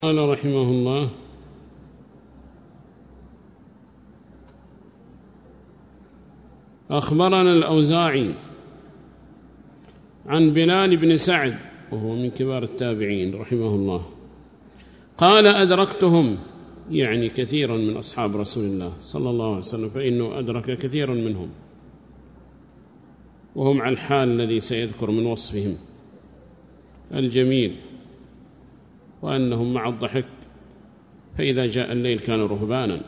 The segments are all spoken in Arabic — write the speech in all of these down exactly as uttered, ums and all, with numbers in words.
قال رحمه الله: أخبرنا الأوزاعي عن بلال بن سعد وهو من كبار التابعين رحمه الله قال: أدركتهم، يعني كثيرا من أصحاب رسول الله صلى الله عليه وسلم، فإنه أدرك كثيرا منهم وهم على الحال الذي سيذكر من وصفهم الجميل، وأنهم مع الضحك فإذا جاء الليل كانوا رهبانا.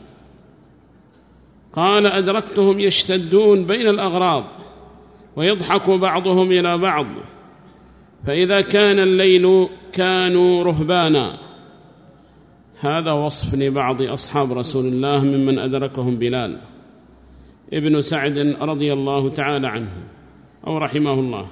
قال: أدركتهم يشتدون بين الأغراض ويضحك بعضهم إلى بعض، فإذا كان الليل كانوا رهبانا. هذا وصف لبعض أصحاب رسول الله ممن أدركهم بلال ابن سعد رضي الله تعالى عنه أو رحمه الله،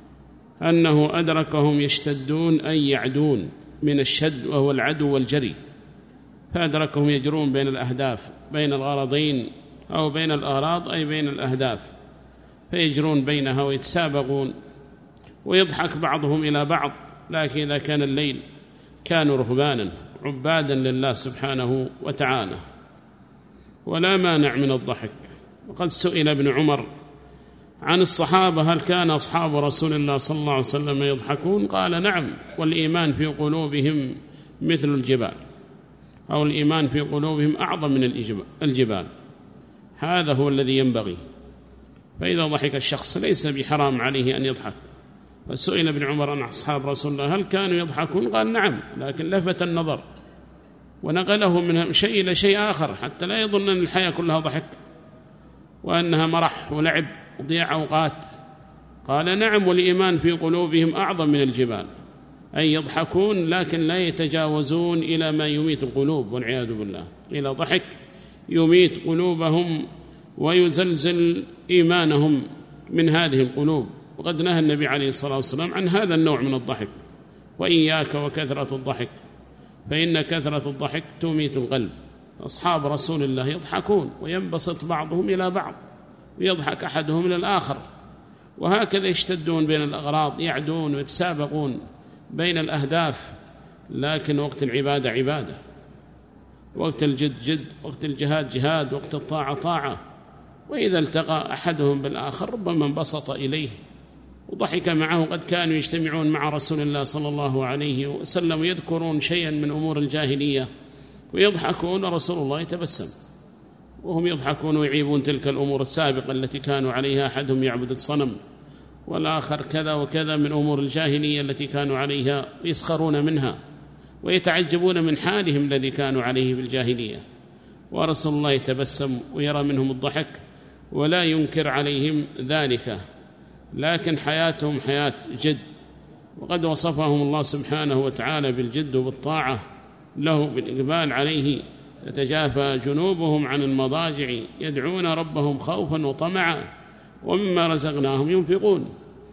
أنه أدركهم يشتدون أي يعدون من الشد وهو العدو والجري، فأدركهم يجرون بين الأهداف، بين الغرضين أو بين الأغراض أي بين الأهداف، فيجرون بينها ويتسابقون ويضحك بعضهم إلى بعض. لكن إذا كان الليل كانوا رهبانا عبادا لله سبحانه وتعالى، ولا مانع من الضحك. وقد سئل ابن عمر عن الصحابة: هل كان أصحاب رسول الله صلى الله عليه وسلم يضحكون؟ قال: نعم، والإيمان في قلوبهم مثل الجبال، أو الإيمان في قلوبهم أعظم من الجبال. هذا هو الذي ينبغي. فإذا ضحك الشخص ليس بحرام عليه أن يضحك. فسئل ابن عمر عن أصحاب رسول الله: هل كانوا يضحكون؟ قال: نعم، لكن لفت النظر ونقله من شيء إلى شيء آخر حتى لا يظن أن الحياة كلها ضحك وأنها مرح ولعب وضياع أوقات. قال: نعم، والإيمان في قلوبهم أعظم من الجبال، أي يضحكون لكن لا يتجاوزون إلى ما يميت القلوب والعياذ بالله، إلى ضحك يميت قلوبهم ويزلزل إيمانهم من هذه القلوب. وقد نهى النبي عليه الصلاة والسلام عن هذا النوع من الضحك: وإياك وكثرة الضحك فإن كثرة الضحك تميت القلب. أصحاب رسول الله يضحكون وينبسط بعضهم إلى بعض ويضحك أحدهم إلى الآخر، وهكذا يشتدون بين الأغراض، يعدون ويتسابقون بين الأهداف. لكن وقت العبادة عبادة، وقت الجد جد، وقت الجهاد جهاد، وقت الطاعة طاعة. وإذا التقى أحدهم بالآخر ربما انبسط إليه وضحك معه. قد كانوا يجتمعون مع رسول الله صلى الله عليه وسلم ويذكرون شيئا من أمور الجاهلية ويضحكون، ورسول الله يتبسم وهم يضحكون ويعيبون تلك الأمور السابقة التي كانوا عليها. أحدهم يعبد الصنم والآخر كذا وكذا من أمور الجاهلية التي كانوا عليها، ويسخرون منها ويتعجبون من حالهم الذي كانوا عليه في الجاهلية. ورسول الله يتبسم ويرى منهم الضحك ولا ينكر عليهم ذلك، لكن حياتهم حياة جد. وقد وصفهم الله سبحانه وتعالى بالجد وبالطاعة له بالإقبال عليه: تتجافى جنوبهم عن المضاجع يدعون ربهم خوفا وطمعا ومما رزقناهم ينفقون.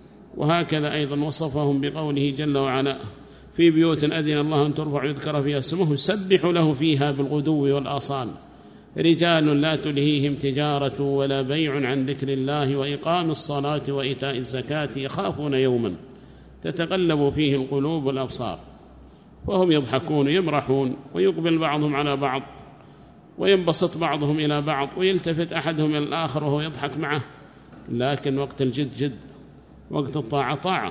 وهكذا أيضا وصفهم بقوله جل وعلا: في بيوت أذن الله أن ترفع يذكر فيها اسمه يسبح له فيها بالغدو والآصال رجال لا تلهيهم تجارة ولا بيع عن ذكر الله وإقام الصلاة وإيتاء الزكاة يخافون يوما تتقلب فيه القلوب والأبصار. وهم يضحكون يمرحون ويقبل بعضهم على بعض وينبسط بعضهم إلى بعض ويلتفت أحدهم إلى الآخر وهو يضحك معه. لكن وقت الجد جد، وقت الطاعة طاعة.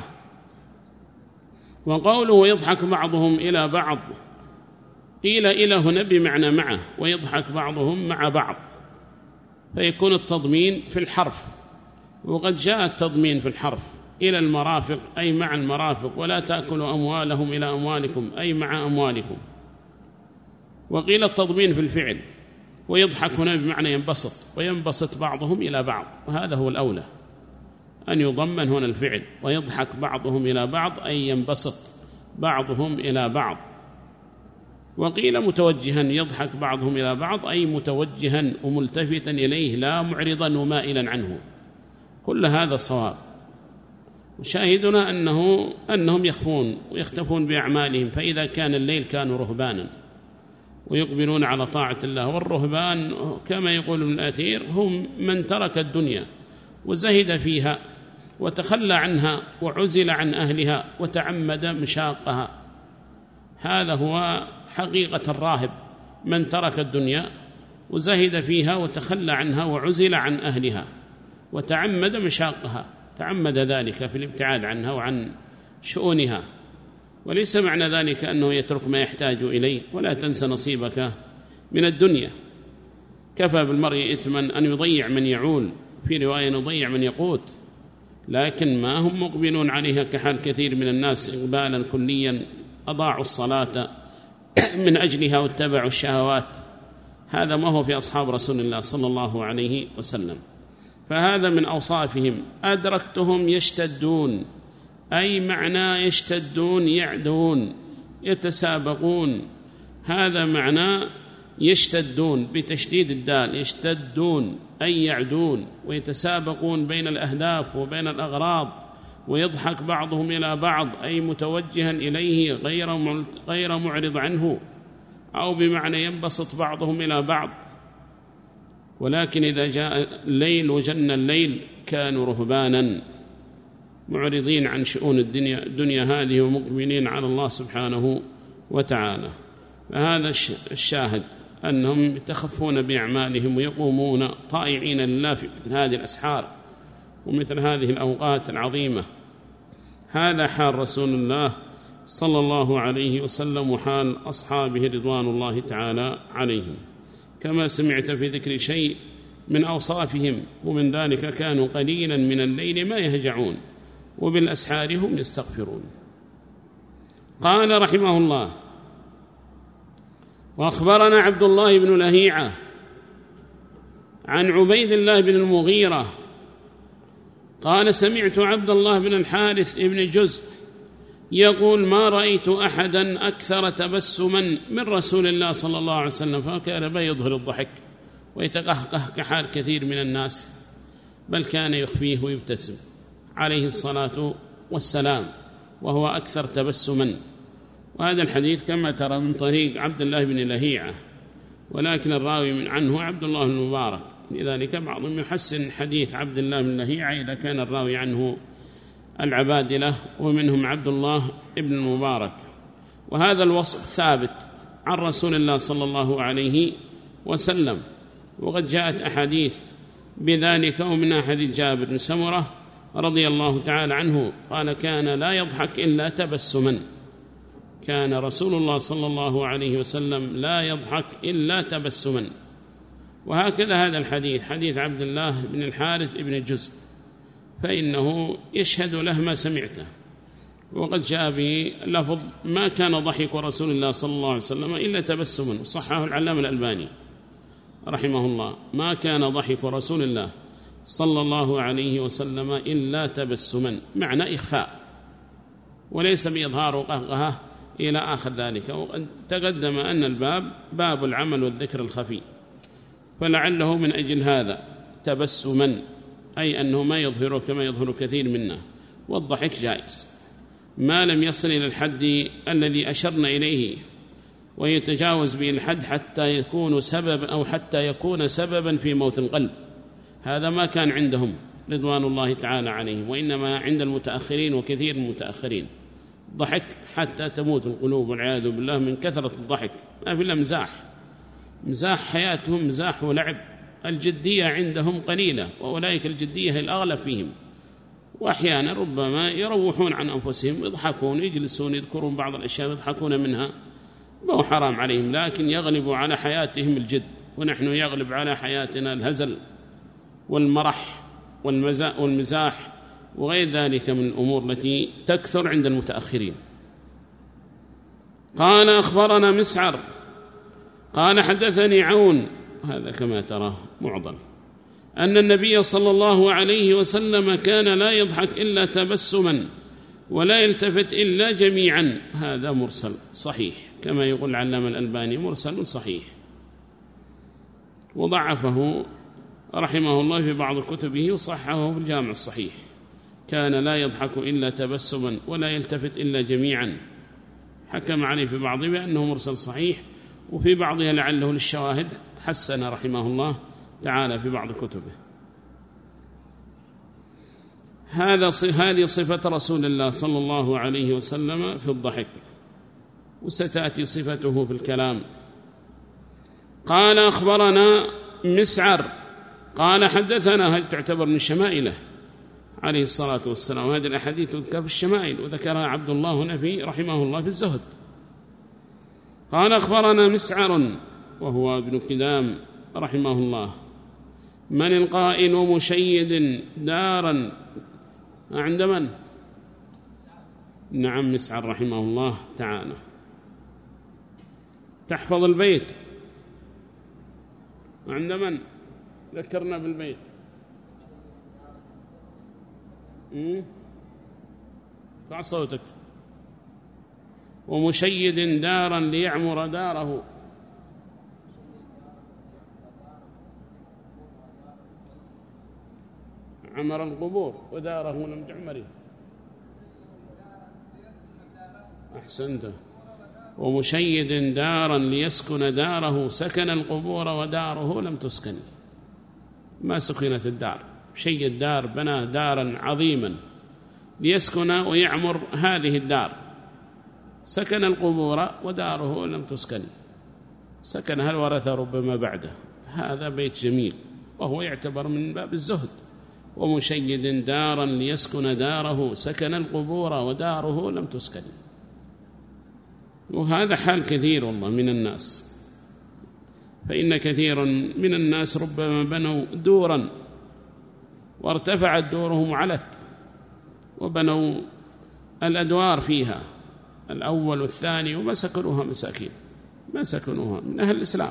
وقوله يضحك بعضهم إلى بعض قيل إلى هنا بمعنى معه، ويضحك بعضهم مع بعض، فيكون التضمين في الحرف. وقد جاء التضمين في الحرف إلى المرافق أي مع المرافق، ولا تأكلوا أموالهم إلى أموالكم أي مع أموالكم. وقيل التضمين في الفعل، ويضحك هنا بمعنى ينبسط، وينبسط بعضهم إلى بعض، وهذا هو الأولى أن يضمن هنا الفعل، ويضحك بعضهم إلى بعض أي ينبسط بعضهم إلى بعض. وقيل متوجها، يضحك بعضهم إلى بعض أي متوجها وملتفتا إليه لا معرضا ومائلا عنه. كل هذا صواب. وشاهدنا أنه أنهم يخفون ويختفون بأعمالهم، فإذا كان الليل كانوا رهبانا ويقبلون على طاعة الله. والرهبان كما يقول ابن الأثير هم من ترك الدنيا وزهد فيها وتخلى عنها وعزل عن أهلها وتعمد مشاقها. هذا هو حقيقة الراهب من ترك الدنيا وزهد فيها وتخلى عنها وعزل عن أهلها وتعمد مشاقها، تعمد ذلك في الابتعاد عنها وعن شؤونها. وليس معنى ذلك أنه يترك ما يحتاج إليه. ولا تنسى نصيبك من الدنيا، كفى بالمرء إثما أن يضيع من يعول، في رواية يضيع من يقوت، لكن ما هم مقبلون عليها كحال كثير من الناس إقبالا كليا، أضاعوا الصلاة من أجلها واتبعوا الشهوات. هذا ما هو في أصحاب رسول الله صلى الله عليه وسلم. فهذا من أوصافهم. أدركتهم يشتدون، أي معنى يشتدون يعدون يتسابقون، هذا معنى يشتدون بتشديد الدال، يشتدون أي يعدون ويتسابقون بين الأهداف وبين الأغراض، ويضحك بعضهم إلى بعض أي متوجها إليه غير غير معرض عنه، أو بمعنى ينبسط بعضهم إلى بعض. ولكن إذا جاء الليل وجن الليل كانوا رهبانا معرضين عن شؤون الدنيا, الدنيا هذه ومقبلين على الله سبحانه وتعالى. فهذا الشاهد أنهم يتخفون بأعمالهم ويقومون طائعين لله في مثل هذه الأسحار ومثل هذه الأوقات العظيمة. هذا حال رسول الله صلى الله عليه وسلم وحال أصحابه رضوان الله تعالى عليهم. كما سمعت في ذكر شيء من أوصافهم، ومن ذلك كانوا قليلا من الليل ما يهجعون وبالأسحار هم يستغفرون. قال رحمه الله: وأخبرنا عبد الله بن لهيعة عن عبيد الله بن المغيرة قال: سمعت عبد الله بن الحارث بن جزء يقول: ما رأيت أحدا أكثر تبسما من رسول الله صلى الله عليه وسلم، فكان ما يظهر الضحك ويتقهقه كحال كثير من الناس، بل كان يخفيه ويبتسم عليه الصلاة والسلام، وهو أكثر تبسما. وهذا الحديث كما ترى من طريق عبد الله بن لهيعة، ولكن الراوي من عنه عبد الله بن المبارك، لذلك بعضهم يحسن حديث عبد الله بن لهيعة إذا كان الراوي عنه العبادلة، ومنهم عبد الله بن المبارك. وهذا الوصف ثابت عن رسول الله صلى الله عليه وسلم، وقد جاءت أحاديث بذلك، ومن حديث جابر بن سمرة رضي الله تعالى عنه قال: كان لا يضحك إلا تبسما، كان رسول الله صلى الله عليه وسلم لا يضحك إلا تبسما. وهكذا هذا الحديث حديث عبد الله بن الحارث بن جزء، فإنه يشهد له ما سمعته، وقد جاء به لفظ: ما كان ضحك رسول الله صلى الله عليه وسلم إلا تبسما، وصححه العلامة الألباني رحمه الله: ما كان ضحك رسول الله صلى الله عليه وسلم إلا تبسما، معنى إخفاء وليس بإظهار قهقهة إلى آخر ذلك. وقد تقدم أن الباب باب العمل والذكر الخفي، فلعله من أجل هذا تبسما، أي أنه ما يظهر كما يظهر كثير منا. والضحك جائز ما لم يصل إلى الحد الذي أشرنا إليه، ويتجاوز به الحد حتى يكون سبب أو حتى يكون سببا في موت القلب. هذا ما كان عندهم رضوان الله تعالى عليهم، وإنما عند المتأخرين وكثير من المتأخرين ضحك حتى تموت القلوب والعياذ بالله من كثرة الضحك. ما في إلا مزاح، مزاح حياتهم مزاح ولعب، الجدية عندهم قليلة، وأولئك الجدية هي الأغلب فيهم. وأحيانا ربما يروحون عن أنفسهم، يضحكون، يجلسون، يذكرون بعض الأشياء يضحكون منها، ما هو حرام عليهم، لكن يغلب على حياتهم الجد، ونحن يغلب على حياتنا الهزل والمرح والمزاح وغير ذلك من الأمور التي تكثر عند المتأخرين. قال: أخبرنا مسعر قال: حدثني عون، هذا كما تراه معضل، أن النبي صلى الله عليه وسلم كان لا يضحك إلا تبسما ولا يلتفت إلا جميعا. هذا مرسل صحيح كما يقول العلامة الألباني، مرسل صحيح، وضعفه رحمه الله في بعض كتبه وصححه في الجامع الصحيح. كان لا يضحك إلا تبسما ولا يلتفت إلا جميعا، حكم عليه في بعضه بأنه مرسل صحيح، وفي بعضها لعله للشواهد حسن رحمه الله تعالى في بعض كتبه. هذا هذه صفة رسول الله صلى الله عليه وسلم في الضحك. وستأتي صفته في الكلام. قال أخبرنا مسعر قال حدثنا، هل تعتبر من شمائله عليه الصلاة والسلام، وهذه الأحاديث تذكر في الشمائل وذكرها عبد الله نفي رحمه الله في الزهد. قال أخبرنا مسعر وهو ابن كدام رحمه الله، من القائل مشيد دارا عند من؟ نعم مسعر رحمه الله تعالى. تحفظ البيت عند من؟ ذكرنا بالبيت. ارفع صوتك. ومشيد دارا ليعمر داره. عمر القبور وداره لم تعمره. أحسنت. ومشيد دارا ليسكن داره، سكن القبور وداره لم تسكن، ما سكنت الدار. شيد دار بنى دارا عظيما ليسكن ويعمر هذه الدار، سكن القبور وداره لم تسكن، سكنها الورثة ربما بعده. هذا بيت جميل وهو يعتبر من باب الزهد. ومشيد دارا ليسكن داره، سكن القبور وداره لم تسكن. وهذا حال كثير والله من الناس، فإن كثيرا من الناس ربما بنوا دورا وارتفعت دورهم علت وبنوا الأدوار فيها الأول والثاني وما سكنوها مساكين، ما سكنوها من أهل الإسلام.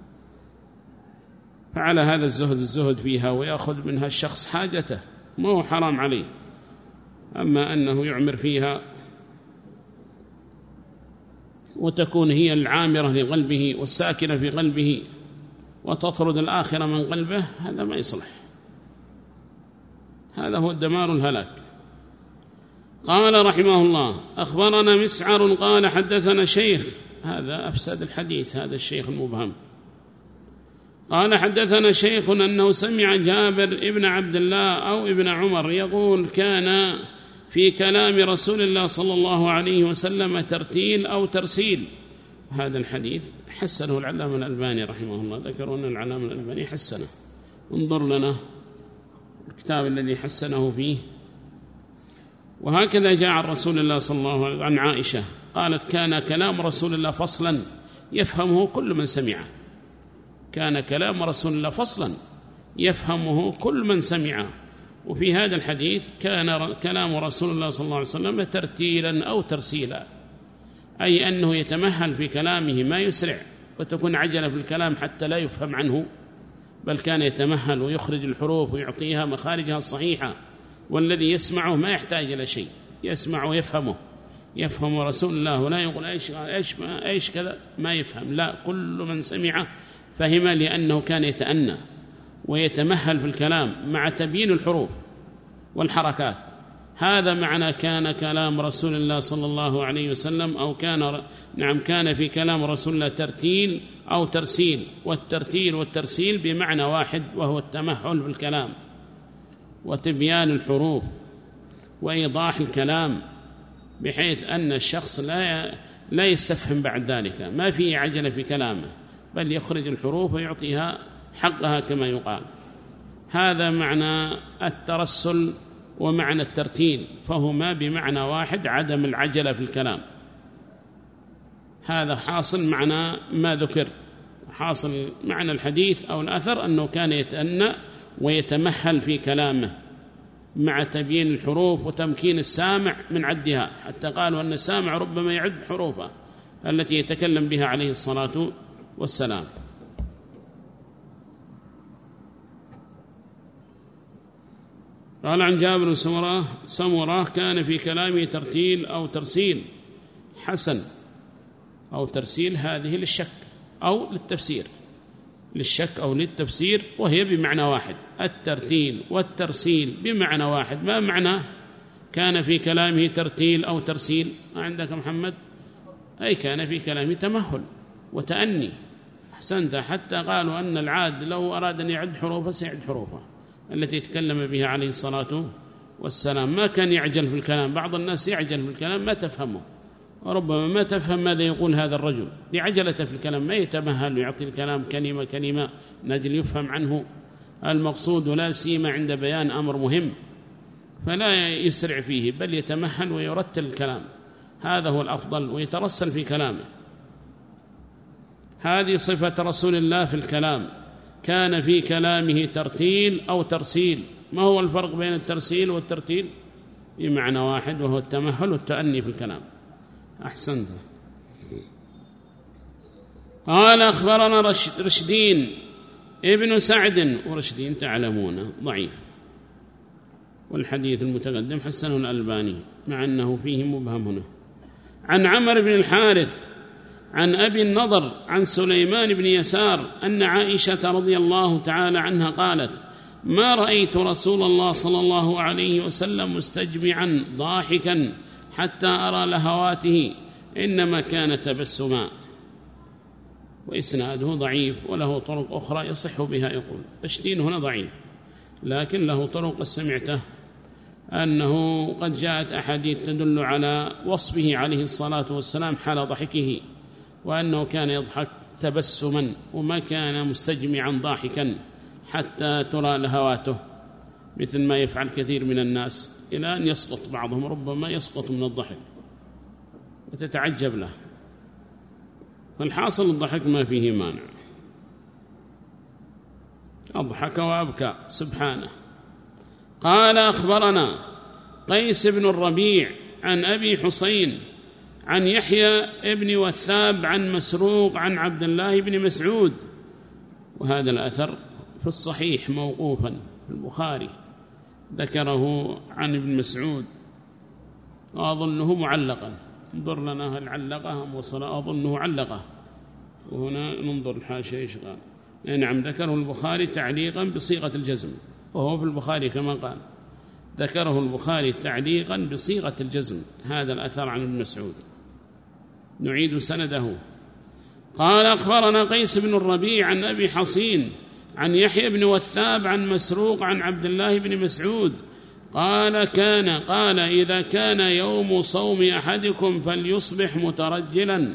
فعلى هذا الزهد الزهد فيها ويأخذ منها الشخص حاجته، ما هو حرام عليه. أما أنه يعمر فيها وتكون هي العامرة لقلبه والساكنة في قلبه وتطرد الآخرة من قلبه، هذا ما يصلح، هذا هو الدمار الهلاك. قال رحمه الله أخبرنا مسعر قال حدثنا شيخ، هذا أفسد الحديث، هذا الشيخ المبهم. قال حدثنا شيخ أنه سمع جابر ابن عبد الله أو ابن عمر يقول كان في كلام رسول الله صلى الله عليه وسلم ترتيل أو ترسيل. هذا الحديث حسنه العلامة الألباني رحمه الله، ذكروا أن العلامة الألباني حسنه. انظر لنا الكتاب الذي حسنه فيه. وهكذا جاء عن رسول الله صلى الله عليه وسلم عن عائشة قالت كان كلام رسول الله فصلا يفهمه كل من سمعه. كان كلام رسول الله فصلا يفهمه كل من سمعه. وفي هذا الحديث كان كلام رسول الله صلى الله عليه وسلم ترتيلا أو ترسيلا، أي أنه يتمهل في كلامه ما يسرع وتكون عجلة في الكلام حتى لا يفهم عنه، بل كان يتمهل ويخرج الحروف ويعطيها مخارجها الصحيحة، والذي يسمعه ما يحتاج إلى شيء، يسمع ويفهمه، يفهم رسول الله ولا يقول إيش إيش إيش كذا، ما يفهم، لا، كل من سمعه فهم، لأنه كان يتأنى ويتمهل في الكلام مع تبيين الحروف والحركات. هذا معنى كان كلام رسول الله صلى الله عليه وسلم، أو كان نعم كان في كلام رسول الله ترتيل أو ترسيل. والترتيل والترسيل بمعنى واحد، وهو التمهل في الكلام وتبيان الحروف وإيضاح الكلام، بحيث أن الشخص لا لا يستفهم بعد ذلك، ما فيه عجلة في كلامه، بل يخرج الحروف ويعطيها حقها كما يقال. هذا معنى الترسل ومعنى الترتيل، فهما بمعنى واحد، عدم العجلة في الكلام. هذا حاصل معنى ما ذكر، حاصل معنى الحديث أو الأثر أنه كان يتأنى ويتمهل في كلامه مع تبيين الحروف وتمكين السامع من عدها، حتى قالوا أن السامع ربما يعد حروفه التي يتكلم بها عليه الصلاة والسلام. قال عن جابر بن سمرة سمرة كان في كلامه ترتيل أو ترسيل حسن، أو ترسيل هذه للشك أو للتفسير، للشك أو للتفسير، وهي بمعنى واحد، الترتيل والترسيل بمعنى واحد. ما معنى كان في كلامه ترتيل أو ترسيل؟ ما عندك محمد؟ أي كان في كلامه تمهل وتأني. أحسنت، حتى قالوا أن العاد لو أراد أن يعد حروفه سيعد حروفه التي تكلم بها عليه الصلاة والسلام، ما كان يعجل في الكلام. بعض الناس يعجل في الكلام ما تفهمه، وربما ما تفهم ماذا يقول هذا الرجل لعجلة في الكلام، ما يتمهل ويعطي الكلام كلمة كلمة من أجل يفهم عنه المقصود، ولا سيما عند بيان أمر مهم، فلا يسرع فيه بل يتمهل ويرتل الكلام، هذا هو الأفضل، ويترسل في كلامه. هذه صفة رسول الله في الكلام، كان في كلامه ترتيل أو ترسيل. ما هو الفرق بين الترسيل والترتيل؟ بمعنى واحد، وهو التمهل والتأني في الكلام. أحسنت. قال أخبرنا رشدين ابن سعد، ورشدين تعلمون ضعيف، والحديث المتقدم حسنه الألباني مع أنه فيه مبهم هنا. عن عمرو بن الحارث عن أبي النضر عن سليمان بن يسار أن عائشة رضي الله تعالى عنها قالت: ما رأيت رسول الله صلى الله عليه وسلم مستجمعا ضاحكا حتى أرى لهواته، إنما كان تبسما. وإسناده ضعيف وله طرق أخرى يصح بها. يقول تشدين هنا ضعيف، لكن له طرق سمعته أنه قد جاءت أحاديث تدل على وصفه عليه الصلاة والسلام حال ضحكه، وأنه كان يضحك تبسما وما كان مستجمعا ضاحكا حتى ترى لهواته، مثل ما يفعل كثير من الناس، إلى أن يسقط بعضهم، ربما يسقط من الضحك وتتعجب له. فالحاصل الضحك ما فيه مانع، أضحك وأبكى سبحانه. قال أخبرنا قيس بن الربيع عن أبي حسين عن يحيى ابن وثاب عن مسروق عن عبد الله بن مسعود، وهذا الأثر في الصحيح موقوفا في البخاري، ذكره عن ابن مسعود وأظنه معلقا. انظر لنا هل علقه أم وصل، أظنه علقه، وهنا ننظر الحاشية إيش قال. نعم ذكره البخاري تعليقا بصيغة الجزم، وهو في البخاري كما قال، ذكره البخاري تعليقا بصيغة الجزم هذا الأثر عن ابن مسعود. نعيد سنده. قال أخبرنا قيس بن الربيع عن أبي حصين عن يحيى بن وثاب عن مسروق عن عبد الله بن مسعود قال كان قال إذا كان يوم صوم أحدكم فليصبح مترجلا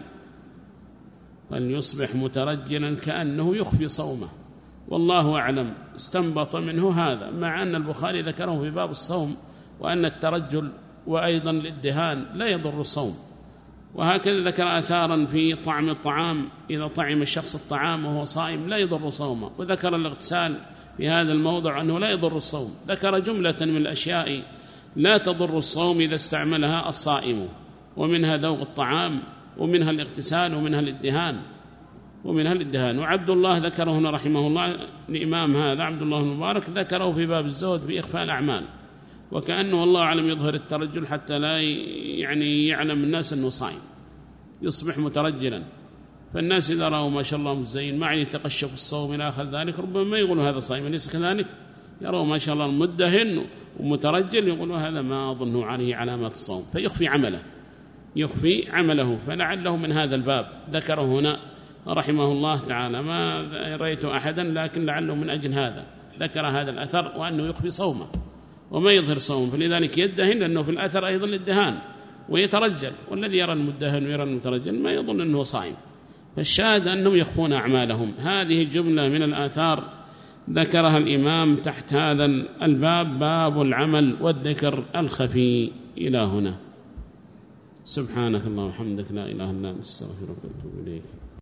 فليصبح مترجلا كأنه يخفي صومه، والله أعلم. استنبط منه هذا، مع أن البخاري ذكره في باب الصوم، وأن الترجل وأيضا الادهان لا يضر الصوم، وهكذا ذكر آثارا في طعم الطعام، إذا طعم الشخص الطعام وهو صائم لا يضر صومه، وذكر الاغتسال في هذا الموضع أنه لا يضر الصوم، ذكر جملة من الأشياء لا تضر الصوم إذا استعملها الصائم، ومنها ذوق الطعام، ومنها الاغتسال، ومنها الادهان ومنها الادهان. وعبد الله ذكره هنا رحمه الله، الإمام هذا عبد الله المبارك ذكره في باب الزهد في إخفاء الأعمال، وكأنه والله أعلم يظهر الترجل حتى لا يعني يعلم الناس أنه صائم، يصبح مترجلا. فالناس إذا رأوا ما شاء الله مزين ما يعني تقشف الصوم إلى آخر ذلك، ربما ما يقولوا هذا صائم، أليس كذلك؟ يروا ما شاء الله مدهن ومترجل يقولوا هذا ما أظنه عليه علامات الصوم، فيخفي عمله يخفي عمله فلعله من هذا الباب ذكره هنا رحمه الله تعالى. ما رأيت أحدا، لكن لعله من أجل هذا ذكر هذا الأثر، وأنه يخفي صومه وما يظهر صوم، فلذلك يدهن، لأنه في الأثر أيضا الادهان ويترجل، والذي يرى المدهن ويرى المترجل ما يظن أنه صائم. فالشاهد أنهم يخفون أعمالهم. هذه جملة من الآثار ذكرها الإمام تحت هذا الباب، باب العمل والذكر الخفي. إلى هنا. سبحانك اللهم وبحمدك، لا إله إلا أنت، نستغفرك ونتوب إليك.